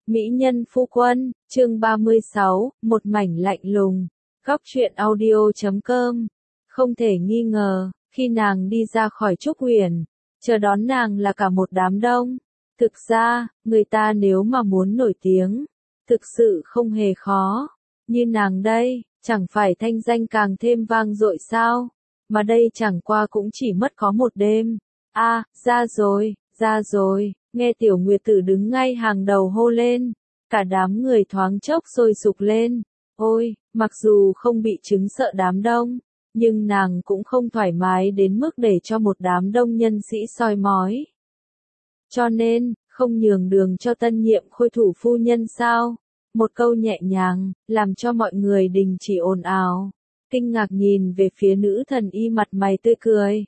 Mỹ nhân phu quân, chương 36, một mảnh lạnh lùng. Góc truyện audio.com. Không thể nghi ngờ, khi nàng đi ra khỏi Trúc Huyền, chờ đón nàng là cả một đám đông. Thực ra, người ta nếu mà muốn nổi tiếng, thực sự không hề khó. Như nàng đây, chẳng phải thanh danh càng thêm vang dội sao? Mà đây chẳng qua cũng chỉ mất có một đêm. Ra rồi. Nghe Tiểu Nguyệt Tử đứng ngay hàng đầu hô lên, cả đám người thoáng chốc sôi sục lên. Ôi, mặc dù không bị chứng sợ đám đông, nhưng nàng cũng không thoải mái đến mức để cho một đám đông nhân sĩ soi mói. Cho nên, không nhường đường cho tân nhiệm khôi thủ phu nhân sao? Một câu nhẹ nhàng, làm cho mọi người đình chỉ ồn ào, kinh ngạc nhìn về phía nữ thần y mặt mày tươi cười.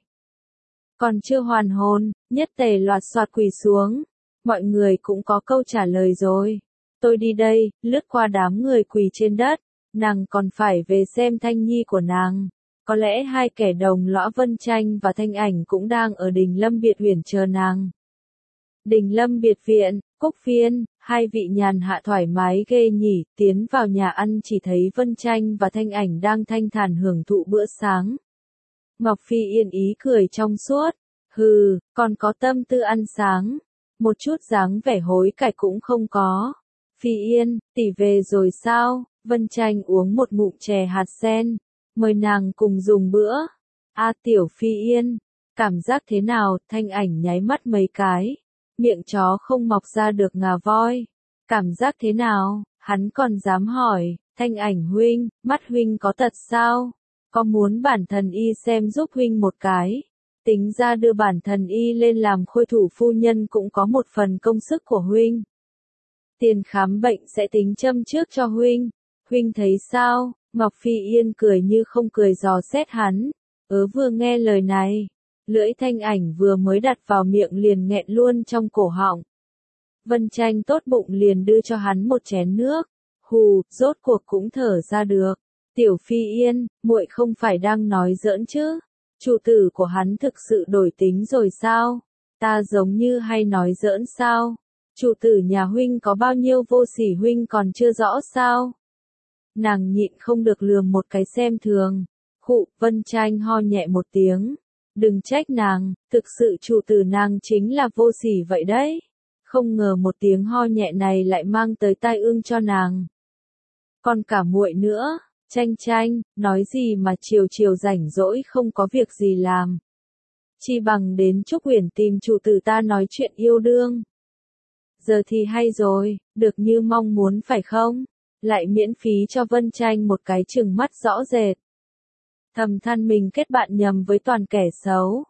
Còn chưa hoàn hồn, Nhất Tề loạt soạt quỳ xuống. Mọi người cũng có câu trả lời rồi. Tôi đi đây, lướt qua đám người quỳ trên đất. Nàng còn phải về xem Thanh Nhi của nàng. Có lẽ hai kẻ đồng lõa Vân Tranh và Thanh Ảnh cũng đang ở Đình Lâm Biệt Uyển chờ nàng. Đình Lâm Biệt Viện, Cúc Phiên, hai vị nhàn hạ thoải mái ghê nhỉ. Tiến vào nhà ăn chỉ thấy Vân Tranh và Thanh Ảnh đang thanh thản hưởng thụ bữa sáng. Ngọc Phi Yên ý cười trong suốt. Hừ, còn có tâm tư ăn sáng. Một chút dáng vẻ hối cải cũng không có. Phi Yên, tỷ về rồi sao? Vân Tranh uống một ngụm chè hạt sen. Mời nàng cùng dùng bữa. Tiểu Phi Yên, cảm giác thế nào? Thanh Ảnh nháy mắt mấy cái. Miệng chó không mọc ra được ngà voi. Cảm giác thế nào? Hắn còn dám hỏi. Thanh Ảnh huynh, mắt huynh có tật sao? Có muốn bản thần y xem giúp huynh một cái? Tính ra đưa bản thần y lên làm khôi thủ phu nhân cũng có một phần công sức của huynh. Tiền khám bệnh sẽ tính châm trước cho huynh. Huynh thấy sao? Ngọc Phi Yên cười như không cười dò xét hắn. Vừa nghe lời này, lưỡi Thanh Ảnh vừa mới đặt vào miệng liền nghẹn luôn trong cổ họng. Vân Tranh tốt bụng liền đưa cho hắn một chén nước. Hù, rốt cuộc cũng thở ra được. Tiểu Phi Yên, muội không phải đang nói giỡn chứ? Chủ tử của hắn thực sự đổi tính rồi sao? Ta giống như hay nói giỡn sao? Chủ tử nhà huynh có bao nhiêu vô sỉ huynh còn chưa rõ sao? Nàng nhịn không được lườm một cái xem thường. Vân Tranh ho nhẹ một tiếng. Đừng trách nàng, thực sự chủ tử nàng chính là vô sỉ vậy đấy. Không ngờ một tiếng ho nhẹ này lại mang tới tai ương cho nàng. Còn cả muội nữa. Tranh, nói gì mà chiều rảnh rỗi không có việc gì làm. Chi bằng đến Trúc Huyền tìm chủ tử ta nói chuyện yêu đương. Giờ thì hay rồi, được như mong muốn phải không? Lại miễn phí cho Vân Tranh một cái chừng mắt rõ rệt. Thầm than mình kết bạn nhầm với toàn kẻ xấu.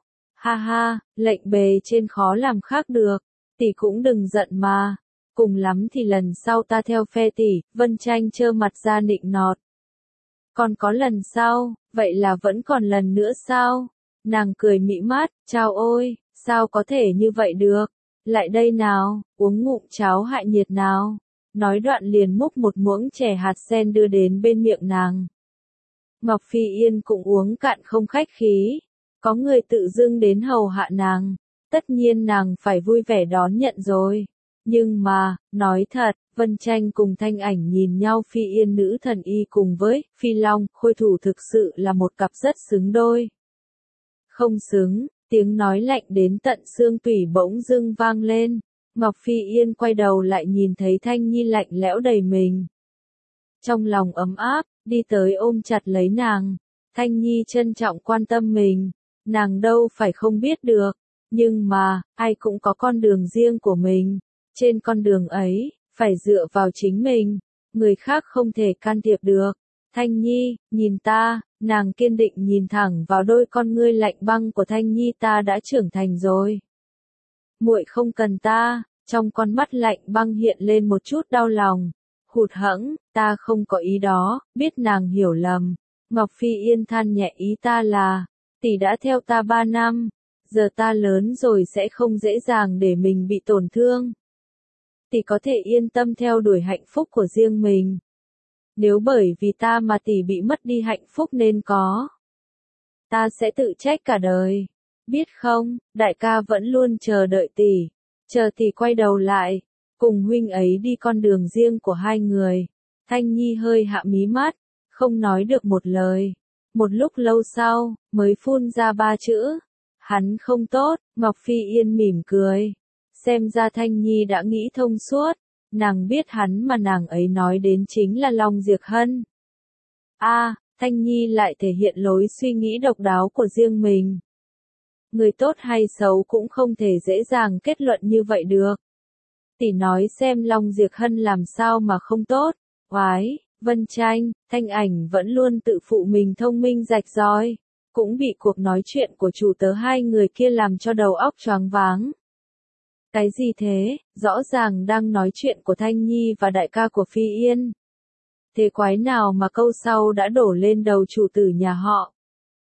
Ha, lệnh bề trên khó làm khác được. Tỷ cũng đừng giận mà. Cùng lắm thì lần sau ta theo phe tỷ. Vân Tranh trơ mặt ra nịnh nọt. Còn có lần sau, vậy là vẫn còn lần nữa sao? Nàng cười mĩ mát, chao ôi, sao có thể như vậy được? Lại đây nào, uống ngụm cháo hạ nhiệt nào. Nói đoạn liền múc một muỗng chè hạt sen đưa đến bên miệng nàng. Ngọc Phi Yên cũng uống cạn không khách khí. Có người tự dưng đến hầu hạ nàng. Tất nhiên nàng phải vui vẻ đón nhận rồi. Nhưng mà, nói thật, Vân Tranh cùng Thanh Ảnh nhìn nhau Phi Yên nữ thần y cùng với Phi Long, khôi thủ thực sự là một cặp rất xứng đôi. Không xứng, tiếng nói lạnh đến tận xương tủy bỗng dưng vang lên. Ngọc Phi Yên quay đầu lại nhìn thấy Thanh Nhi lạnh lẽo đầy mình. Trong lòng ấm áp, đi tới ôm chặt lấy nàng. Thanh Nhi trân trọng quan tâm mình. Nàng đâu phải không biết được. Nhưng mà, ai cũng có con đường riêng của mình. Trên con đường ấy, phải dựa vào chính mình, người khác không thể can thiệp được. Thanh Nhi, nhìn ta, nàng kiên định nhìn thẳng vào đôi con ngươi lạnh băng của Thanh Nhi, ta đã trưởng thành rồi. Muội không cần ta, trong con mắt lạnh băng hiện lên một chút đau lòng. Hụt hẫng, ta không có ý đó, biết nàng hiểu lầm. Ngọc Phi Yên than nhẹ, ý ta là, tỷ đã theo ta 3 năm, giờ ta lớn rồi sẽ không dễ dàng để mình bị tổn thương. Tỷ có thể yên tâm theo đuổi hạnh phúc của riêng mình. Nếu bởi vì ta mà tỷ bị mất đi hạnh phúc nên có, ta sẽ tự trách cả đời. Biết không, đại ca vẫn luôn chờ đợi tỷ, chờ tỷ quay đầu lại. cùng huynh ấy đi con đường riêng của hai người. Thanh Nhi hơi hạ mí mắt, không nói được một lời. Một lúc lâu sau, mới phun ra ba chữ. Hắn không tốt. Ngọc Phi Yên mỉm cười. Xem ra Thanh Nhi đã nghĩ thông suốt. Nàng biết hắn mà nàng ấy nói đến chính là Long Diệp Hân. Thanh Nhi lại thể hiện lối suy nghĩ độc đáo của riêng mình. Người tốt hay xấu cũng không thể dễ dàng kết luận như vậy được. Tỷ nói xem Long Diệp Hân làm sao mà không tốt. Oái, Vân Tranh, Thanh Ảnh vẫn luôn tự phụ mình thông minh rạch ròi, cũng bị cuộc nói chuyện của chủ tớ hai người kia làm cho đầu óc choáng váng. Cái gì thế, rõ ràng đang nói chuyện của Thanh Nhi và đại ca của Phi Yên. Thế quái nào mà câu sau đã đổ lên đầu chủ tử nhà họ.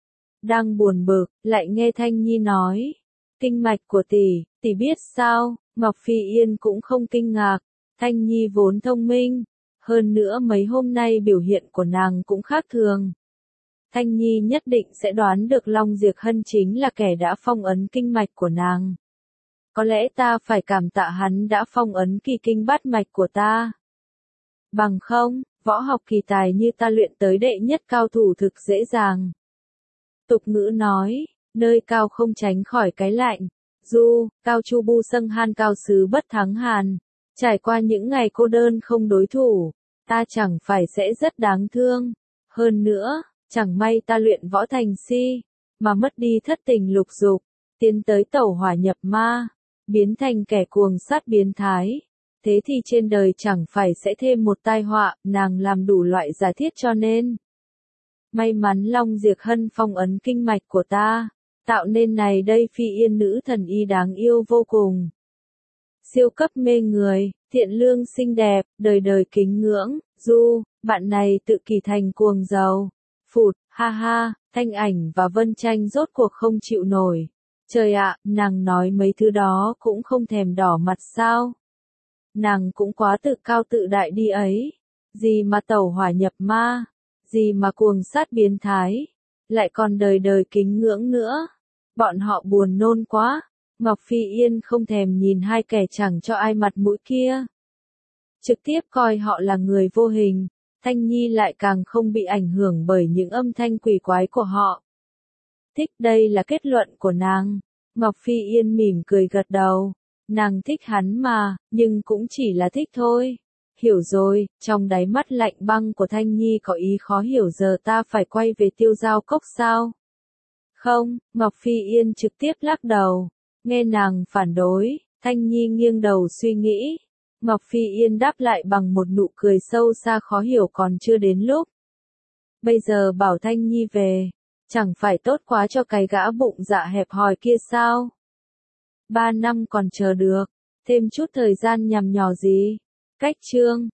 Đang buồn bực, lại nghe Thanh Nhi nói. Kinh mạch của tỷ biết sao, Ngọc Phi Yên cũng không kinh ngạc. Thanh Nhi vốn thông minh. Hơn nữa mấy hôm nay biểu hiện của nàng cũng khác thường. Thanh Nhi nhất định sẽ đoán được Long Diệp Hân chính là kẻ đã phong ấn kinh mạch của nàng. Có lẽ ta phải cảm tạ hắn đã phong ấn kỳ kinh bát mạch của ta. Bằng không, võ học kỳ tài như ta luyện tới đệ nhất cao thủ thực dễ dàng. Tục ngữ nói, nơi cao không tránh khỏi cái lạnh. Cao chu bu sâng han cao sứ bất thắng hàn. Trải qua những ngày cô đơn không đối thủ, ta chẳng phải sẽ rất đáng thương. Hơn nữa, chẳng may ta luyện võ thành si, mà mất đi thất tình lục dục, tiến tới tẩu hỏa nhập ma, biến thành kẻ cuồng sát biến thái. Thế thì trên đời chẳng phải sẽ thêm một tai họa. Nàng làm đủ loại giả thiết cho nên. May mắn Long Diệp Hân phong ấn kinh mạch của ta, tạo nên này đây Phi Yên nữ thần y đáng yêu vô cùng. Siêu cấp mê người, thiện lương xinh đẹp, đời đời kính ngưỡng. Bạn này tự kỳ thành cuồng giàu. Phụt, ha ha, Thanh Ảnh và Vân Tranh rốt cuộc không chịu nổi. Trời ạ, nàng nói mấy thứ đó cũng không thèm đỏ mặt sao? Nàng cũng quá tự cao tự đại đi ấy. Gì mà tẩu hỏa nhập ma, gì mà cuồng sát biến thái, lại còn đời đời kính ngưỡng nữa. Bọn họ buồn nôn quá. Ngọc Phi Yên không thèm nhìn hai kẻ chẳng cho ai mặt mũi kia. Trực tiếp coi họ là người vô hình. Thanh Nhi lại càng không bị ảnh hưởng bởi những âm thanh quỷ quái của họ. Thích, đây là kết luận của nàng. Ngọc Phi Yên mỉm cười gật đầu. Nàng thích hắn mà, nhưng cũng chỉ là thích thôi. Hiểu rồi, trong đáy mắt lạnh băng của Thanh Nhi có ý khó hiểu, giờ ta phải quay về Tiêu Giao Cốc sao? Không, Ngọc Phi Yên trực tiếp lắc đầu. Nghe nàng phản đối, Thanh Nhi nghiêng đầu suy nghĩ. Ngọc Phi Yên đáp lại bằng một nụ cười sâu xa khó hiểu, còn chưa đến lúc. Bây giờ bảo Thanh Nhi về, chẳng phải tốt quá cho cái gã bụng dạ hẹp hòi kia sao? 3 năm còn chờ được, thêm chút thời gian nhằm nhò gì? Cách chương